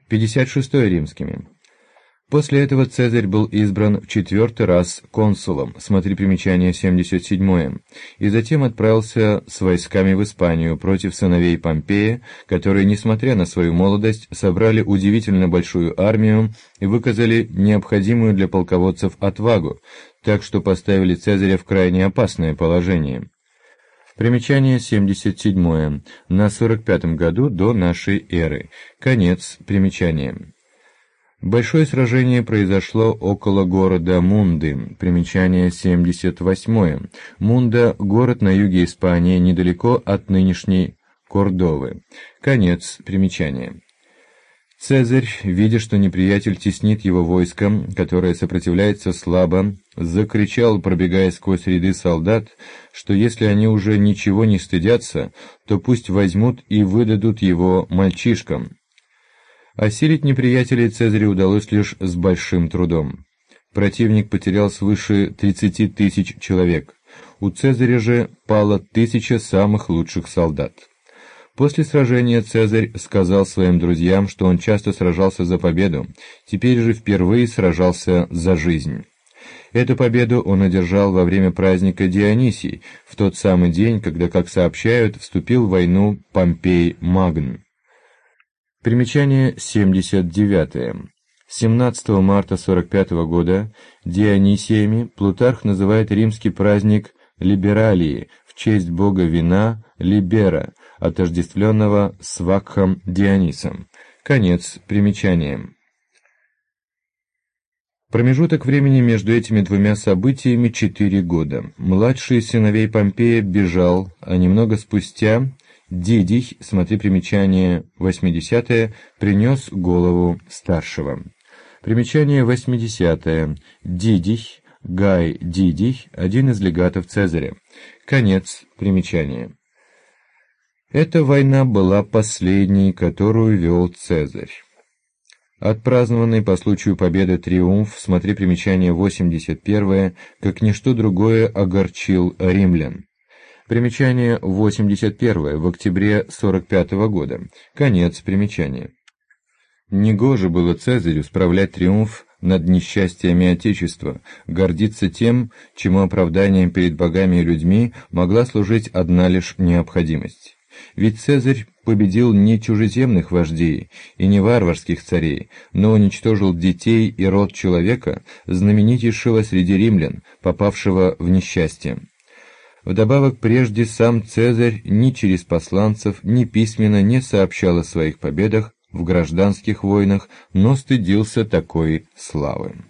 56 римскими. После этого Цезарь был избран в 4-й раз консулом, смотри примечание 77, и затем отправился с войсками в Испанию против сыновей Помпея, которые, несмотря на свою молодость, собрали удивительно большую армию и выказали необходимую для полководцев отвагу, так что поставили Цезаря в крайне опасное положение. Примечание 77. На 45-м году до нашей эры. Конец примечания. Большое сражение произошло около города Мунды. Примечание 78. Мунда – город на юге Испании, недалеко от нынешней Кордовы. Конец примечания. Цезарь, видя, что неприятель теснит его войском, которое сопротивляется слабо, закричал, пробегая сквозь ряды солдат, что если они уже ничего не стыдятся, то пусть возьмут и выдадут его мальчишкам. Осилить неприятелей Цезарю удалось лишь с большим трудом. Противник потерял свыше 30 тысяч человек. У Цезаря же пало 1000 самых лучших солдат. После сражения Цезарь сказал своим друзьям, что он часто сражался за победу, теперь же впервые сражался за жизнь. Эту победу он одержал во время праздника Дионисий, в тот самый день, когда, как сообщают, вступил в войну Помпей Магн. Примечание 79. 17 марта 45 года Дионисиями Плутарх называет римский праздник Либералии в честь бога вина Либера, отождествленного с Вакхом Дионисом. Конец примечания. Промежуток времени между этими двумя событиями 4 года. Младший из сыновей Помпея бежал, а немного спустя Дидий, смотри примечание 80, принес голову старшего. Примечание 80. Дидий, Гай Дидий, один из легатов Цезаря. Конец примечания. Эта война была последней, которую вел Цезарь. Отпразднованный по случаю победы триумф, смотри примечание 81, как ничто другое огорчил римлян. Примечание 81 в октябре 45 года. Конец примечания. Негоже было Цезарю справлять триумф над несчастьями Отечества, гордиться тем, чему оправданием перед богами и людьми могла служить одна лишь необходимость. Ведь Цезарь победил не чужеземных вождей и не варварских царей, но уничтожил детей и род человека, знаменитейшего среди римлян, попавшего в несчастье. Вдобавок, прежде сам Цезарь ни через посланцев, ни письменно не сообщал о своих победах в гражданских войнах, но стыдился такой славы.